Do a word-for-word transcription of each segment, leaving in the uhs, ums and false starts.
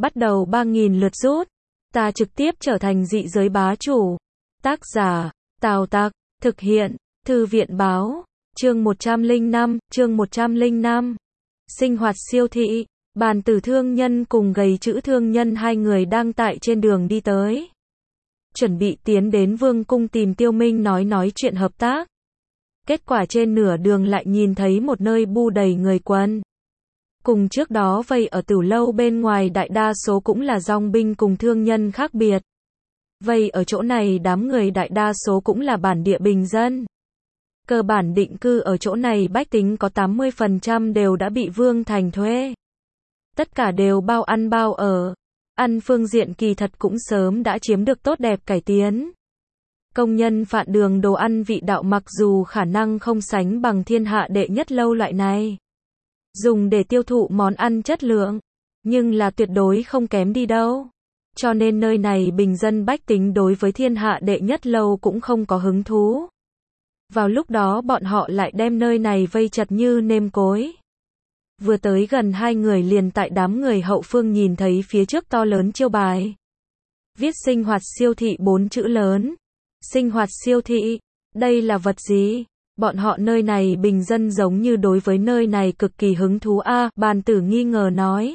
bắt đầu ba nghìn lượt rút. Ta trực tiếp trở thành dị giới bá chủ. Tác giả, Tào Tặc, thực hiện, Thư viện báo, chương một trăm lẻ năm, chương một trăm lẻ năm. Sinh hoạt siêu thị, Bàn Tử thương nhân cùng Gầy Chữ thương nhân hai người đang tại trên đường đi tới. Chuẩn bị tiến đến Vương cung tìm Tiêu Minh nói nói chuyện hợp tác. Kết quả trên nửa đường lại nhìn thấy một nơi bu đầy người quân. Cùng trước đó vây ở Tử lâu bên ngoài đại đa số cũng là dòng binh cùng thương nhân khác biệt. Vây ở chỗ này đám người đại đa số cũng là bản địa bình dân. Cơ bản định cư ở chỗ này bách tính có tám mươi phần trăm đều đã bị Vương Thành thuê. Tất cả đều bao ăn bao ở. Ăn phương diện kỳ thật cũng sớm đã chiếm được tốt đẹp cải tiến. Công nhân phạn đường đồ ăn vị đạo mặc dù khả năng không sánh bằng thiên hạ đệ nhất lâu loại này. Dùng để tiêu thụ món ăn chất lượng. Nhưng là tuyệt đối không kém đi đâu. Cho nên nơi này bình dân bách tính đối với thiên hạ đệ nhất lâu cũng không có hứng thú. Vào lúc đó bọn họ lại đem nơi này vây chật như nêm cối. Vừa tới gần hai người liền tại đám người hậu phương nhìn thấy phía trước to lớn chiêu bài. Viết sinh hoạt siêu thị bốn chữ lớn. Sinh hoạt siêu thị, đây là vật gì? Bọn họ nơi này bình dân giống như đối với nơi này cực kỳ hứng thú a. À, Bàn Tử nghi ngờ nói.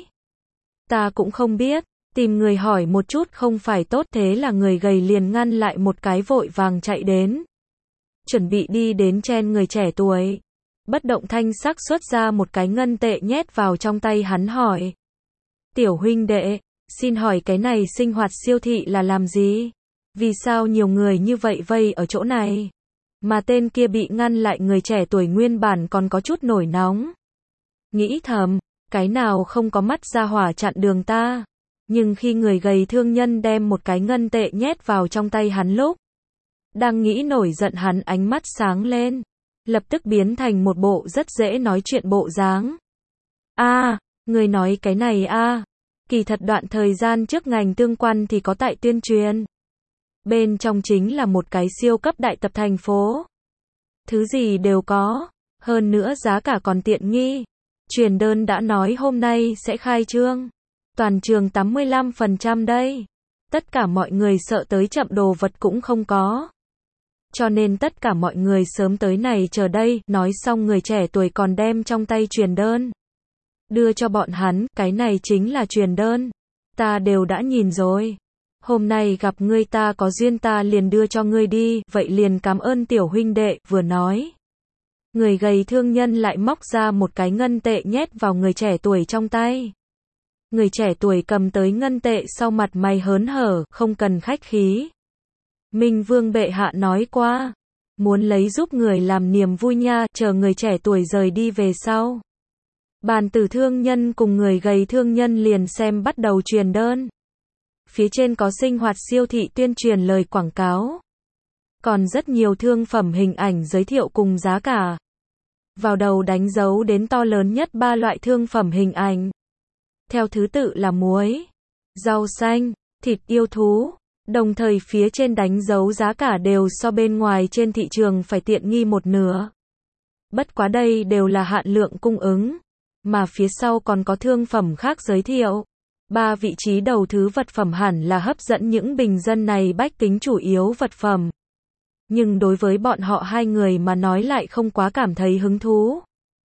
Ta cũng không biết, tìm người hỏi một chút không phải tốt, thế là người gầy liền ngăn lại một cái vội vàng chạy đến. Chuẩn bị đi đến chen người trẻ tuổi. Bất động thanh sắc xuất ra một cái ngân tệ nhét vào trong tay hắn hỏi. Tiểu huynh đệ, xin hỏi cái này sinh hoạt siêu thị là làm gì? Vì sao nhiều người như vậy vây ở chỗ này? Mà tên kia bị ngăn lại người trẻ tuổi nguyên bản còn có chút nổi nóng. Nghĩ thầm, cái nào không có mắt ra hỏa chặn đường ta. Nhưng khi người gầy thương nhân đem một cái ngân tệ nhét vào trong tay hắn lúc. Đang nghĩ nổi giận hắn ánh mắt sáng lên. Lập tức biến thành một bộ rất dễ nói chuyện bộ dáng. A, à, người nói cái này a, à. Kỳ thật đoạn thời gian trước ngành tương quan thì có tại tuyên truyền. Bên trong chính là một cái siêu cấp đại tập thành phố. Thứ gì đều có, hơn nữa giá cả còn tiện nghi. Truyền đơn đã nói hôm nay sẽ khai trương. Toàn trường tám mươi lăm phần trăm đây. Tất cả mọi người sợ tới chậm đồ vật cũng không có. Cho nên tất cả mọi người sớm tới này chờ đây, nói xong người trẻ tuổi còn đem trong tay truyền đơn. Đưa cho bọn hắn, cái này chính là truyền đơn. Ta đều đã nhìn rồi. Hôm nay gặp ngươi ta có duyên ta liền đưa cho ngươi đi, vậy liền cảm ơn tiểu huynh đệ, vừa nói. Người gầy thương nhân lại móc ra một cái ngân tệ nhét vào người trẻ tuổi trong tay. Người trẻ tuổi cầm tới ngân tệ sau mặt mày hớn hở, không cần khách khí. Minh Vương bệ hạ nói qua, muốn lấy giúp người làm niềm vui nha, chờ người trẻ tuổi rời đi về sau. Bàn Tử thương nhân cùng người gầy thương nhân liền xem bắt đầu truyền đơn. Phía trên có sinh hoạt siêu thị tuyên truyền lời quảng cáo. Còn rất nhiều thương phẩm hình ảnh giới thiệu cùng giá cả. Vào đầu đánh dấu đến to lớn nhất ba loại thương phẩm hình ảnh. Theo thứ tự là muối, rau xanh, thịt yêu thú. Đồng thời phía trên đánh dấu giá cả đều so bên ngoài trên thị trường phải tiện nghi một nửa. Bất quá đây đều là hạn lượng cung ứng. Mà phía sau còn có thương phẩm khác giới thiệu. Ba vị trí đầu thứ vật phẩm hẳn là hấp dẫn những bình dân này bách tính chủ yếu vật phẩm. Nhưng đối với bọn họ hai người mà nói lại không quá cảm thấy hứng thú.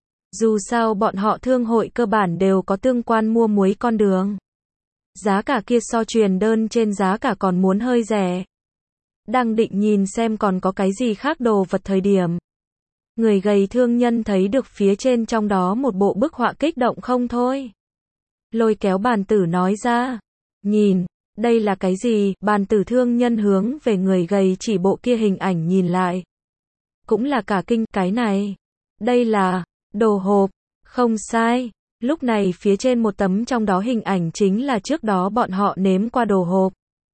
Dù sao bọn họ thương hội cơ bản đều có tương quan mua muối con đường. Giá cả kia so truyền đơn trên giá cả còn muốn hơi rẻ. Đang định nhìn xem còn có cái gì khác đồ vật thời điểm. Người gầy thương nhân thấy được phía trên trong đó một bộ bức họa kích động không thôi. Lôi kéo Bàn Tử nói ra. Nhìn, đây là cái gì? Bàn Tử thương nhân hướng về người gầy chỉ bộ kia hình ảnh nhìn lại. Cũng là cả kinh, cái này. Đây là, đồ hộp, không sai. Lúc này phía trên một tấm trong đó hình ảnh chính là trước đó bọn họ nếm qua đồ hộp.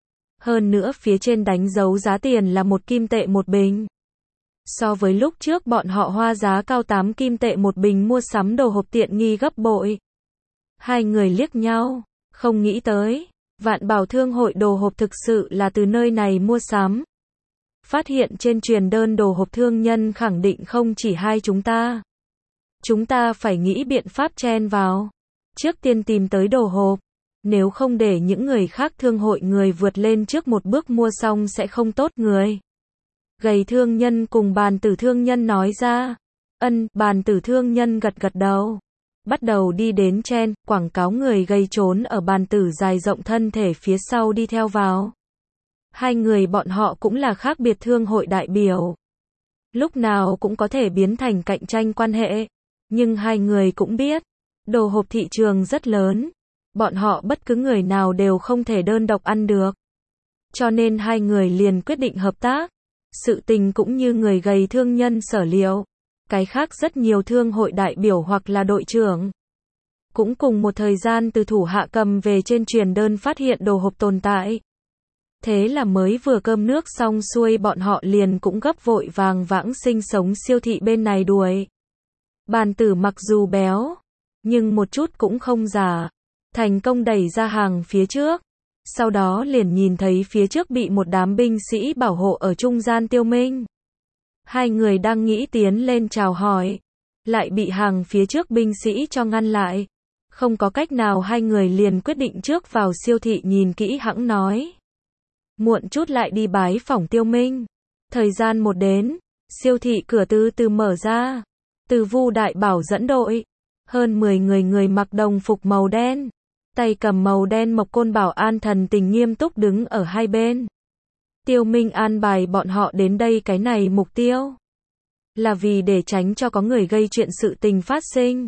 Hơn nữa phía trên đánh dấu giá tiền là một kim tệ một bình. So với lúc trước bọn họ hoa giá cao tám kim tệ một bình mua sắm đồ hộp tiện nghi gấp bội. Hai người liếc nhau, không nghĩ tới, Vạn Bảo thương hội đồ hộp thực sự là từ nơi này mua sắm. Phát hiện trên truyền đơn đồ hộp thương nhân khẳng định không chỉ hai chúng ta. Chúng ta phải nghĩ biện pháp chen vào. Trước tiên tìm tới đồ hộp. Nếu không để những người khác thương hội người vượt lên trước một bước mua xong sẽ không tốt người. Gầy thương nhân cùng bàn tử thương nhân nói ra. Ân, bàn tử thương nhân gật gật đầu. Bắt đầu đi đến chen, quảng cáo người gầy trốn ở bàn tử dài rộng thân thể phía sau đi theo vào. Hai người bọn họ cũng là khác biệt thương hội đại biểu. Lúc nào cũng có thể biến thành cạnh tranh quan hệ. Nhưng hai người cũng biết, đồ hộp thị trường rất lớn. Bọn họ bất cứ người nào đều không thể đơn độc ăn được. Cho nên hai người liền quyết định hợp tác. Sự tình cũng như người gầy thương nhân sở liệu. Cái khác rất nhiều thương hội đại biểu hoặc là đội trưởng. Cũng cùng một thời gian từ thủ hạ cầm về trên truyền đơn phát hiện đồ hộp tồn tại. Thế là mới vừa cơm nước xong xuôi bọn họ liền cũng gấp vội vàng vãng sinh sống siêu thị bên này đuổi. Bàn tử mặc dù béo, nhưng một chút cũng không già. Thành công đẩy ra hàng phía trước. Sau đó liền nhìn thấy phía trước bị một đám binh sĩ bảo hộ ở trung gian Tiêu Minh. Hai người đang nghĩ tiến lên chào hỏi. Lại bị hàng phía trước binh sĩ cho ngăn lại. Không có cách nào hai người liền quyết định trước vào siêu thị nhìn kỹ hẵng nói. Muộn chút lại đi bái phỏng Tiêu Minh. Thời gian một đến, siêu thị cửa từ từ mở ra. Từ Vu Đại Bảo dẫn đội. Hơn mười người người mặc đồng phục màu đen. Tay cầm màu đen mộc côn bảo an thần tình nghiêm túc đứng ở hai bên. Tiêu Minh an bài bọn họ đến đây cái này mục tiêu. Là vì để tránh cho có người gây chuyện sự tình phát sinh.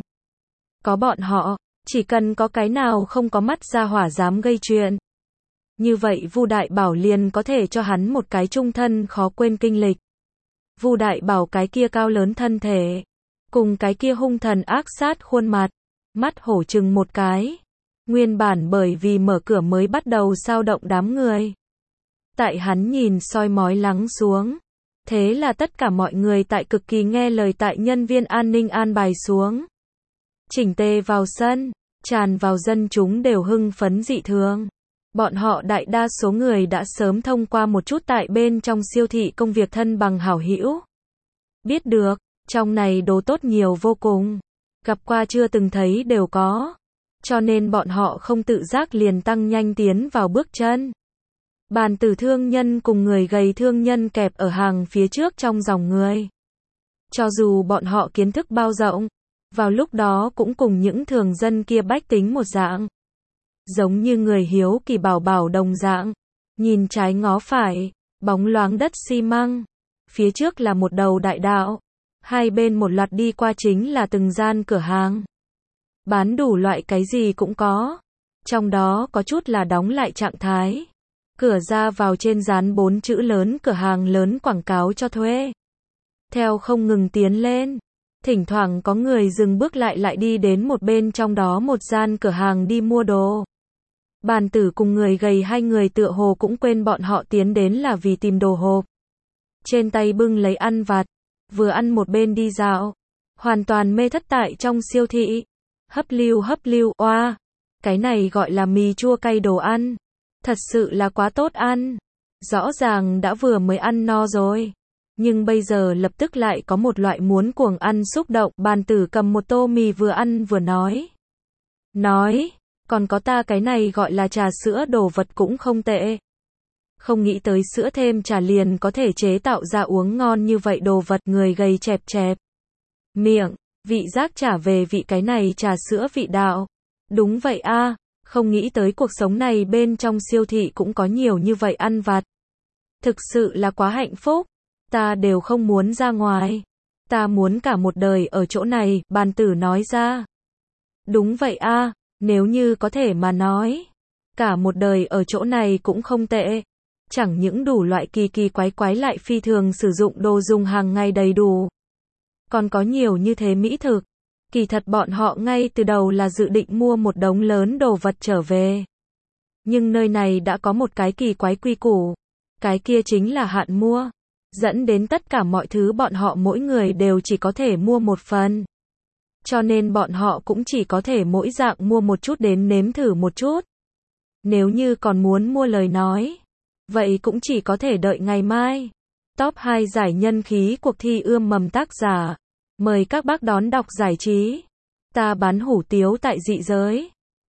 Có bọn họ, chỉ cần có cái nào không có mắt ra hỏa dám gây chuyện. Như vậy Vu Đại Bảo liền có thể cho hắn một cái trung thân khó quên kinh lịch. Vu Đại Bảo cái kia cao lớn thân thể. Cùng cái kia hung thần ác sát khuôn mặt. Mắt hổ chừng một cái. Nguyên bản bởi vì mở cửa mới bắt đầu sao động đám người. Tại hắn nhìn soi mói lắng xuống. Thế là tất cả mọi người tại cực kỳ nghe lời tại nhân viên an ninh an bài xuống. Chỉnh tề vào sân, tràn vào dân chúng đều hưng phấn dị thường. Bọn họ đại đa số người đã sớm thông qua một chút tại bên trong siêu thị công việc thân bằng hảo hữu. Biết được, trong này đồ tốt nhiều vô cùng. Gặp qua chưa từng thấy đều có. Cho nên bọn họ không tự giác liền tăng nhanh tiến vào bước chân. Bàn tử thương nhân cùng người gầy thương nhân kẹp ở hàng phía trước trong dòng người. Cho dù bọn họ kiến thức bao rộng, vào lúc đó cũng cùng những thường dân kia bách tính một dạng. Giống như người hiếu kỳ bảo bảo đồng dạng. Nhìn trái ngó phải, bóng loáng đất xi măng. Phía trước là một đầu đại đạo. Hai bên một loạt đi qua chính là từng gian cửa hàng. Bán đủ loại cái gì cũng có. Trong đó có chút là đóng lại trạng thái. Cửa ra vào trên dán bốn chữ lớn cửa hàng lớn quảng cáo cho thuê. Theo không ngừng tiến lên. Thỉnh thoảng có người dừng bước lại lại đi đến một bên trong đó một gian cửa hàng đi mua đồ. Bàn tử cùng người gầy hai người tựa hồ cũng quên bọn họ tiến đến là vì tìm đồ hộp. Trên tay bưng lấy ăn vặt. Vừa ăn một bên đi dạo. Hoàn toàn mê thất tại trong siêu thị. Hấp lưu hấp lưu, oa. Cái này gọi là mì chua cay đồ ăn. Thật sự là quá tốt ăn. Rõ ràng đã vừa mới ăn no rồi. Nhưng bây giờ lập tức lại có một loại muốn cuồng ăn xúc động. Bàn tử cầm một tô mì vừa ăn vừa nói. Nói, còn có ta cái này gọi là trà sữa đồ vật cũng không tệ. Không nghĩ tới sữa thêm trà liền có thể chế tạo ra uống ngon như vậy đồ vật. Người gầy chẹp chẹp miệng, vị giác trả về vị cái này trà sữa vị đạo. Đúng vậy a, không nghĩ tới cuộc sống này bên trong siêu thị cũng có nhiều như vậy ăn vặt. Thực sự là quá hạnh phúc. Ta đều không muốn ra ngoài. Ta muốn cả một đời ở chỗ này, bàn tử nói ra. Đúng vậy a, nếu như có thể mà nói. Cả một đời ở chỗ này cũng không tệ. Chẳng những đủ loại kỳ kỳ quái quái lại phi thường sử dụng đồ dùng hàng ngày đầy đủ. Còn có nhiều như thế mỹ thực. Kỳ thật bọn họ ngay từ đầu là dự định mua một đống lớn đồ vật trở về. Nhưng nơi này đã có một cái kỳ quái quy củ. Cái kia chính là hạn mua. Dẫn đến tất cả mọi thứ bọn họ mỗi người đều chỉ có thể mua một phần. Cho nên bọn họ cũng chỉ có thể mỗi dạng mua một chút đến nếm thử một chút. Nếu như còn muốn mua lời nói, vậy cũng chỉ có thể đợi ngày mai. Top hai giải nhân khí cuộc thi ươm mầm tác giả. Mời các bác đón đọc giải trí. Ta bán hủ tiếu tại dị giới.